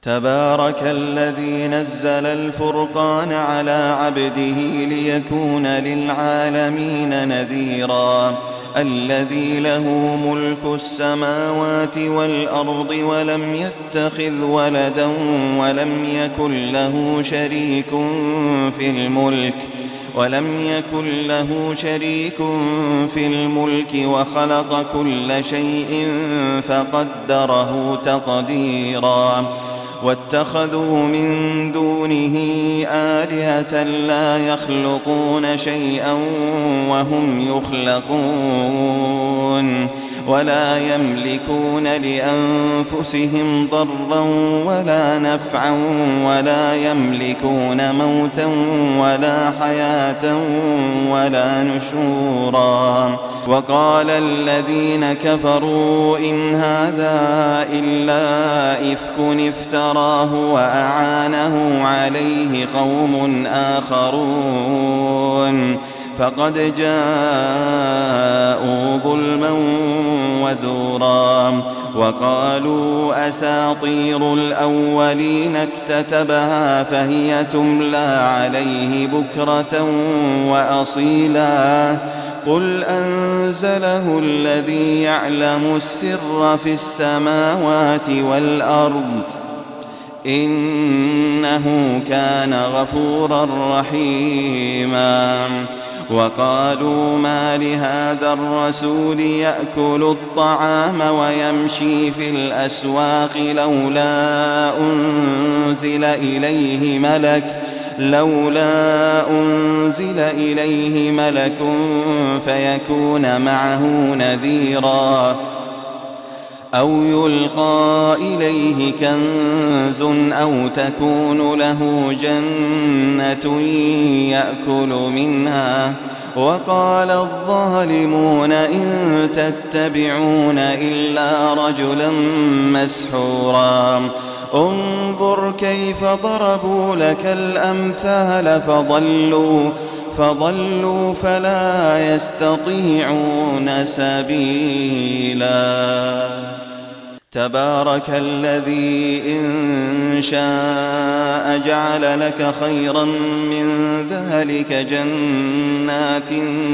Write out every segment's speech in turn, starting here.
تبارك الذي نزل الفرقان على عبده ليكون للعالمين نذيرا الذي له ملك السماوات والأرض ولم يتخذ ولدا ولم يكن له شريك في الملك وخلق كل شيء فقدره تقديرا واتخذوا من دونه آلهة لا يخلقون شيئا وهم يخلقون ولا يملكون لأنفسهم ضرا ولا نفعا ولا يملكون موتا ولا حياة ولا نشورا وقال الذين كفروا إن هذا إلا إفك افتراه وأعانه عليه قوم آخرون فقد جاءوا ظلما وزورا وقالوا أساطير الأولين اكتتبها فهي تملى عليه بكرة وأصيلا قل أنزله الذي يعلم السر في السماوات والأرض إنه كان غفورا رحيما وقالوا ما لهذا الرسول يأكل الطعام ويمشي في الأسواق لولا أنزل إليه ملك فيكون معه نذيرا أو يلقى إليه كنز أو تكون له جنة يأكل منها وقال الظالمون إن تتبعون إلا رجلا مسحورا انظر كيف ضربوا لك الأمثال فضلوا فلا يستطيعون سبيلا تبارك الذي إن شاء جعل لك خيرا من ذلك جنات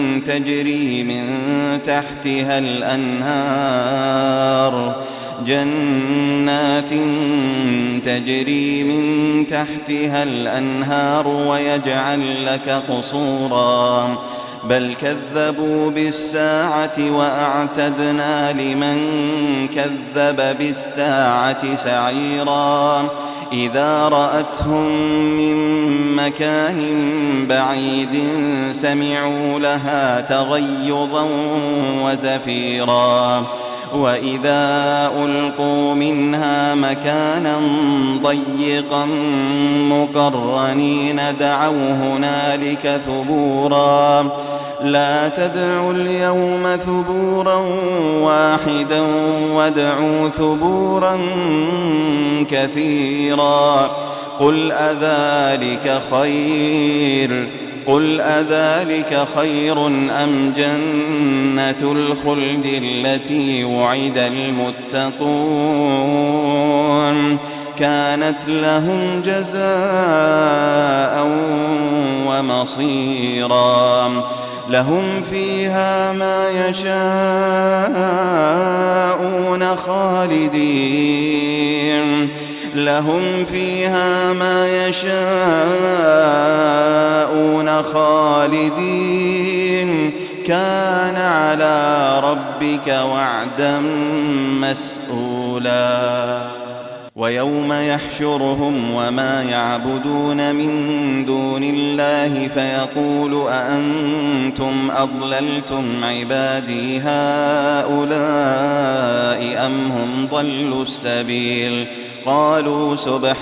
تجري من تحتها الأنهار ويجعل لك قصورا بل كذبوا بالساعة وأعتدنا لمن كذب بالساعة سعيرا إذا رأتهم من مكان بعيد سمعوا لها تغيظا وزفيرا وإذا ألقوا منها مكانا ضيقا مقرنين دعوا هنالك ثبورا لا تدعوا اليوم ثبورا واحدا وادعوا ثبورا كثيرا قل أذلك خير أم جنة الخلد التي وعد المتقون كانت لهم جزاء ومصيرا لهم فيها ما يشاءون خالدين كان على ربك وعدا مسئولا ويوم يحشرهم وما يعبدون من دون الله فيقول أأنتم أضللتم عبادي هؤلاء أم هم ضلوا السبيل قالوا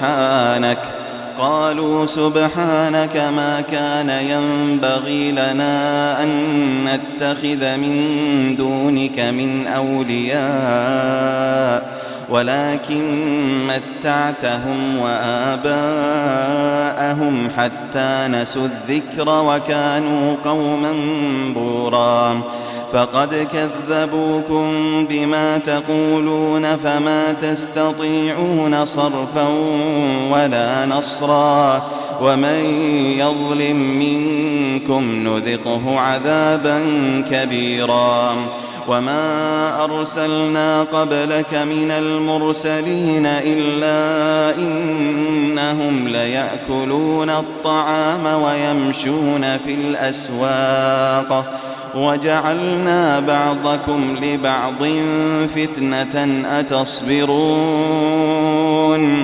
سبحانك ما كان ينبغي لنا أن نتخذ من دونك من أولياء ولكن متعتهم وآباءهم حتى نسوا الذكر وكانوا قوما بورا فقد كذبوكم بما تقولون فما تستطيعون صرفا ولا نصرا ومن يظلم منكم نذقه عذابا كبيرا وما أرسلنا قبلك من المرسلين إلا إنهم ليأكلون الطعام ويمشون في الأسواق وجعلنا بعضكم لبعض فتنة أتصبرون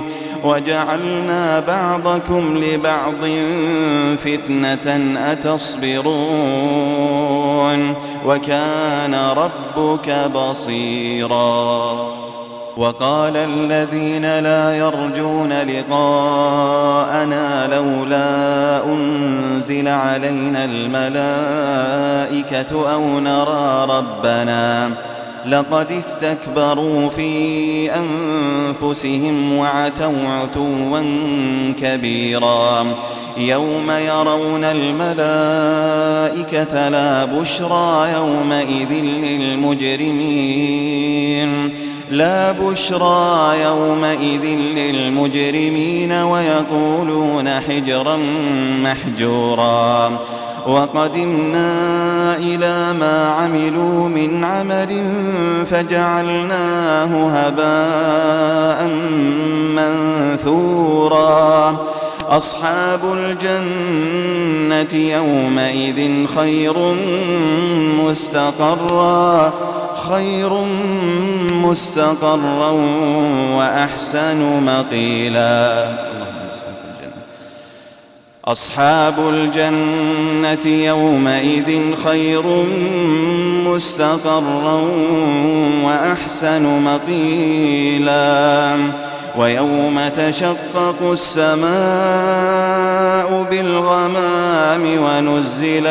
وكان ربك بصيرا وقال الذين لا يرجون لقاءنا لولا أنزل علينا الملائكة أو نرى ربنا لقد استكبروا في أنفسهم وعتوا عتوا كبيرا يوم يرون الملائكة لا بشرى يومئذ للمجرمين ويقولون حجرا محجورا وقدمنا إلى ما عملوا من عمل فجعلناه هباء منثورا أصحاب الجنة يومئذ خير مستقرا وأحسن مقيلا أصحاب الجنة يومئذ خير مستقرا وأحسن مقيلا ويوم تشقق السماء بالغمام ونزل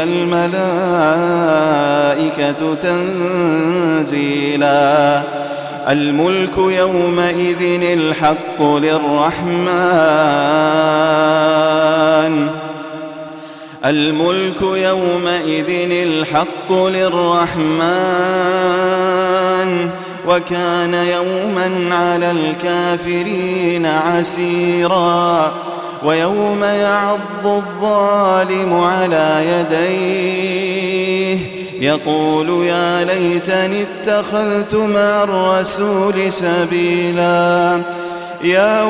الملائكة تنزيلا الملك يومئذ الحق للرحمن وكان يوما على الكافرين عسيرا ويوم يعض الظالم على يديه يقول يا ليتني اتخذت مع الرسول سبيلا يا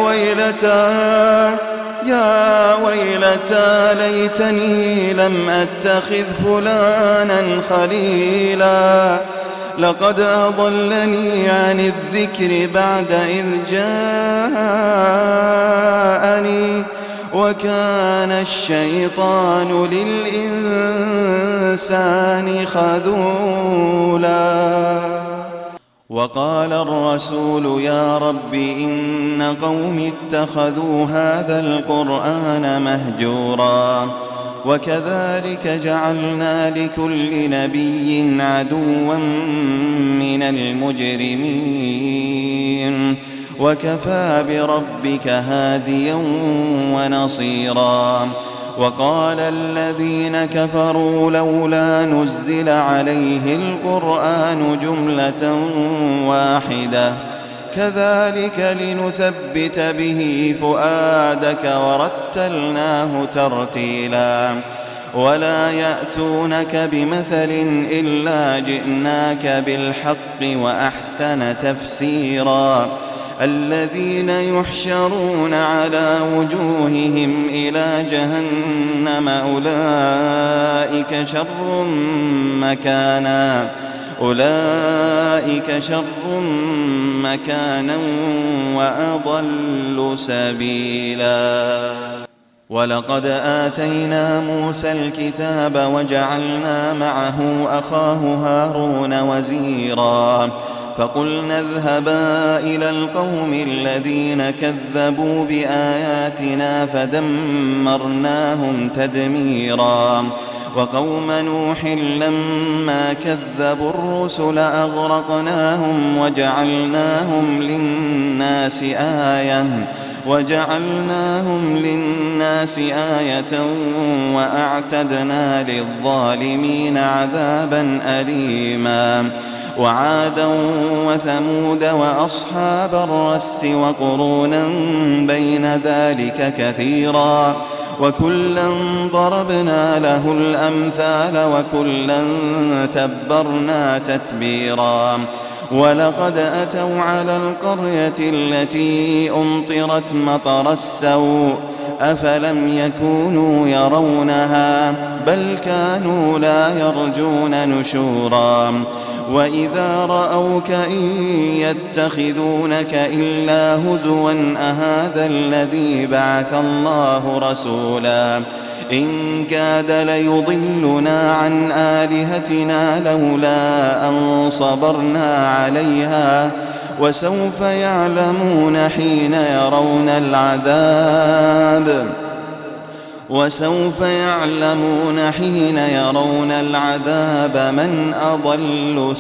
ويلتى ليتني لم أتخذ فلانا خليلا لقد أضلني عن الذكر بعد إذ جاءني وكان الشيطان للإنسان خذولا وقال الرسول يا رب إن قومي اتخذوا هذا القرآن مهجورا وكذلك جعلنا لكل نبي عدوا من المجرمين وكفى بربك هاديا ونصيرا وقال الذين كفروا لولا نزل عليه القرآن جملة واحدة كذلك لنثبت به فؤادك ورتلناه ترتيلا ولا يأتونك بمثل إلا جئناك بالحق وأحسن تفسيرا الذين يحشرون على وجوههم إلى جهنم أولئك شر مكانا وأضل سبيلا ولقد آتينا موسى الكتاب وجعلنا معه أخاه هارون وزيرا فقلنا اذهبا إلى القوم الذين كذبوا بآياتنا فدمرناهم تدميرا وقوم نوح لما كذبوا الرسل أغرقناهم وجعلناهم للناس آية وجعلناهم للناس آية وأعتدنا للظالمين عذابا أليما وعادا وثمود وأصحاب الرس وقرونا بين ذلك كثيرا وكلا ضربنا له الأمثال وكلا تبرنا تتبيرا ولقد أتوا على القرية التي أمطرت مطر السوء أفلم يكونوا يرونها بل كانوا لا يرجون نشورا وإذا رأوك إن يتخذونك إلا هزوا أهذا الذي بعث الله رسولا إن كاد ليضلنا عن آلهتنا لولا أن صبرنا عليها وسوف يعلمون حين يرون العذاب من أضل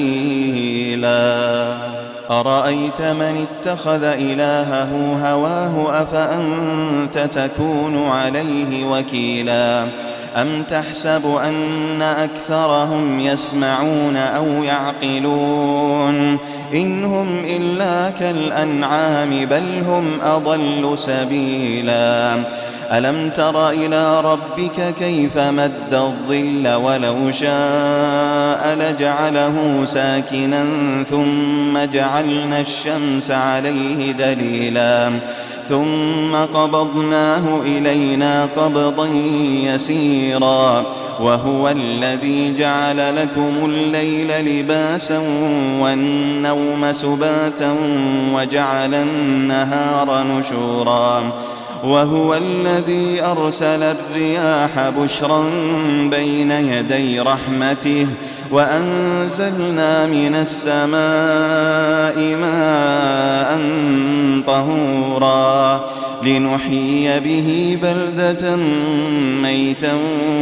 سبيلا أرأيت من اتخذ إلهه هواه أفأنت تكون عليه وكيلا أم تحسب أن أكثرهم يسمعون أو يعقلون إن هم إلا كالأنعام بل هم أضل سبيلا ألم تر إلى ربك كيف مد الظل ولو شاء لجعله ساكنا ثم جعلنا الشمس عليه دليلا ثم قبضناه إلينا قبضا يسيرا وهو الذي جعل لكم الليل لباسا والنوم سباتا وجعل النهار نشورا وهو الذي أرسل الرياح بشرا بين يدي رحمته وأنزلنا من السماء ماء طهورا لنحيي به بلدة ميتا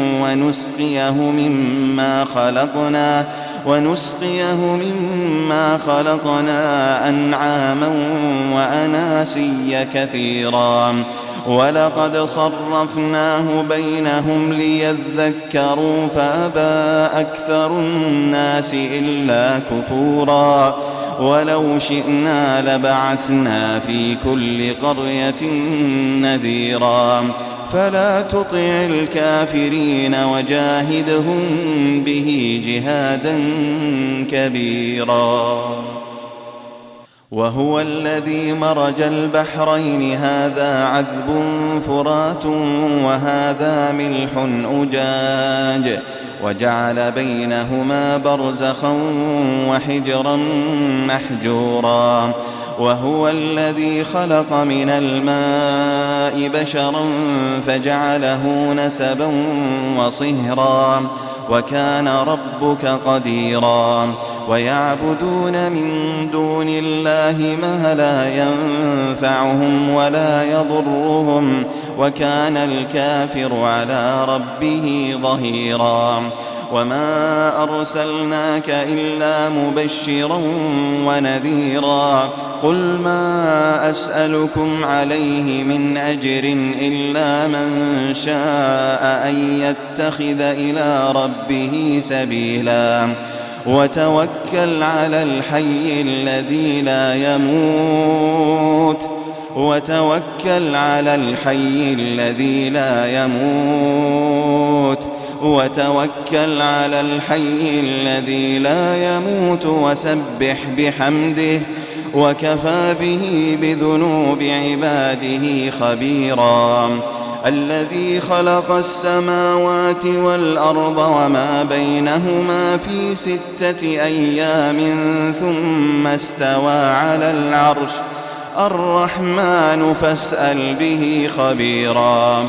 ونسقيه مما خلقنا أنعاما وأناسيا كثيرا ولقد صرفناه بينهم ليذكروا فأبى أكثر الناس إلا كفورا ولو شئنا لبعثنا في كل قرية نذيرا فلا تطع الكافرين وجاهدهم به جهادا كبيرا وهو الذي مرج البحرين هذا عذب فرات وهذا ملح أجاج وجعل بينهما برزخا وحجرا محجورا وهو الذي خلق من الماء بشرا فجعله نسبا وصهرا وكان ربك قديرا ويعبدون من دون الله ما لا ينفعهم ولا يضرهم وكان الكافر على ربه ظهيرا وما أرسلناك إلا مبشرا ونذيرا قل ما أسألكم عليه من أجر إلا من شاء أن يتخذ إلى ربه سبيلا وتوكل على الحي الذي لا يموت وسبح بحمده وكفى به بذنوب عباده خبيرا الذي خلق السماوات والأرض وما بينهما في 6 أيام ثم استوى على العرش الرحمن فاسأل به خبيرا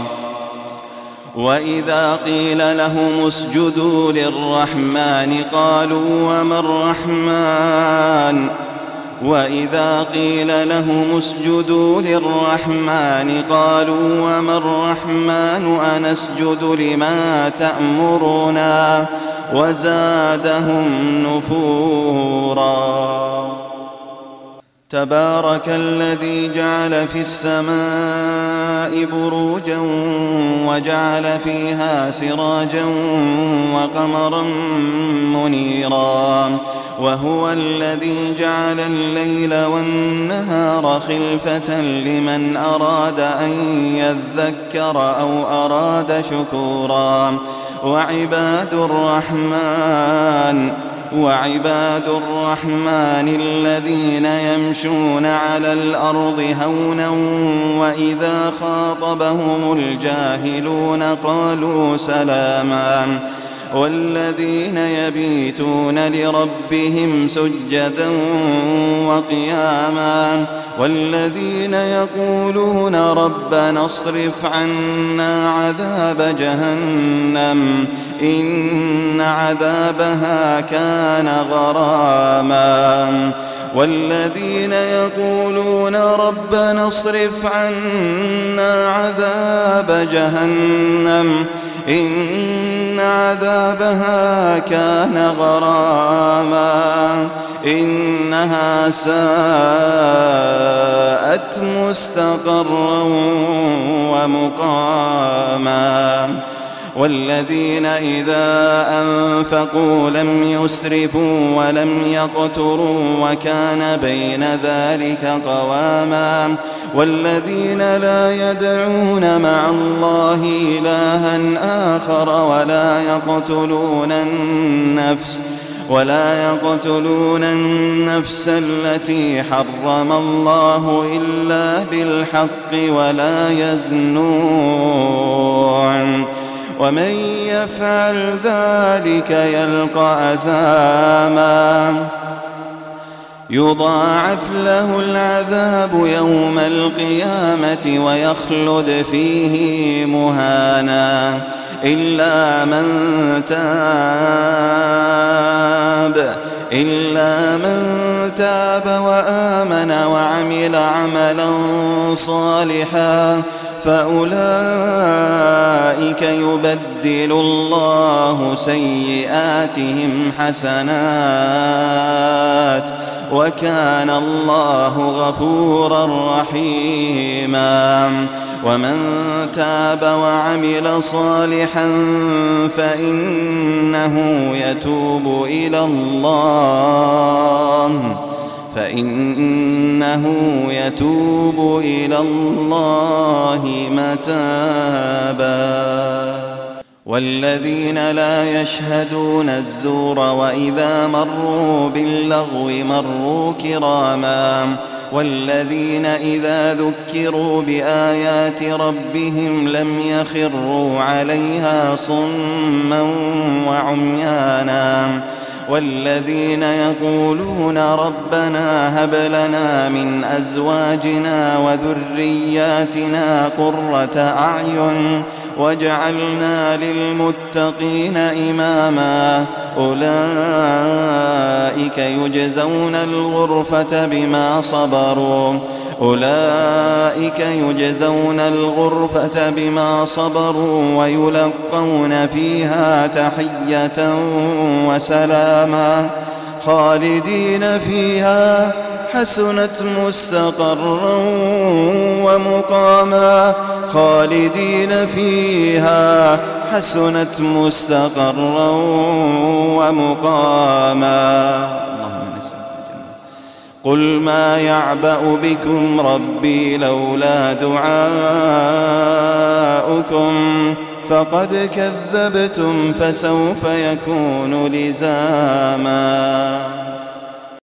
وإذا قيل لهم اسجدوا للرحمن قالوا وما الرحمن وإذا قيل لهم اسجدوا للرحمن قالوا وما الرحمن أنسجد لما تأمرنا وزادهم نفورا تبارك الذي جعل في السماء بروجا وجعل فيها سراجا وقمرا منيرا وهو الذي جعل الليل والنهار خلفة لمن أراد أن يذكر أو أراد شكورا وعباد الرحمن الذين يمشون على الأرض هونا وإذا خاطبهم الجاهلون قالوا سلاما والذين يبيتون لربهم سجدا وقياما والذين يقولون ربنا اصرف عنا عذاب جهنم إن عذابها كان غراما والذين يقولون ربنا اصرف عنا عذاب جهنم إن عذابها كان غراما إنها ساءت مستقرا ومقاما والذين إذا أنفقوا لم يسرفوا ولم يقتروا وكان بين ذلك قواما والذين لا يدعون مع الله إلها آخر ولا يقتلون النفس التي حرم الله إلا بالحق ولا يزنون ومن يفعل ذلك يلقى أثاما يضاعف له العذاب يوم القيامة ويخلد فيه مهانا إلا من تاب وآمن وعمل عملا صالحا فأولئك يبدل الله سيئاتهم حسنات وكان الله غفورا رحيما ومن تاب وعمل صالحا فإنه يتوب إلى الله متابا والذين لا يشهدون الزور وإذا مروا باللغو مروا كراما والذين إذا ذكروا بآيات ربهم لم يخروا عليها صما وعميانا والذين يقولون ربنا هب لنا من أزواجنا وذرياتنا قرة أعين واجعلنا للمتقين إماما أولئك يجزون الغرفة بما صبروا ويلقون فيها تحية وسلاما خالدين فيها حسنت مستقرا ومقاما قل ما يعبأ بكم ربي لولا دعاؤكم فقد كذبتم فسوف يكون لزاما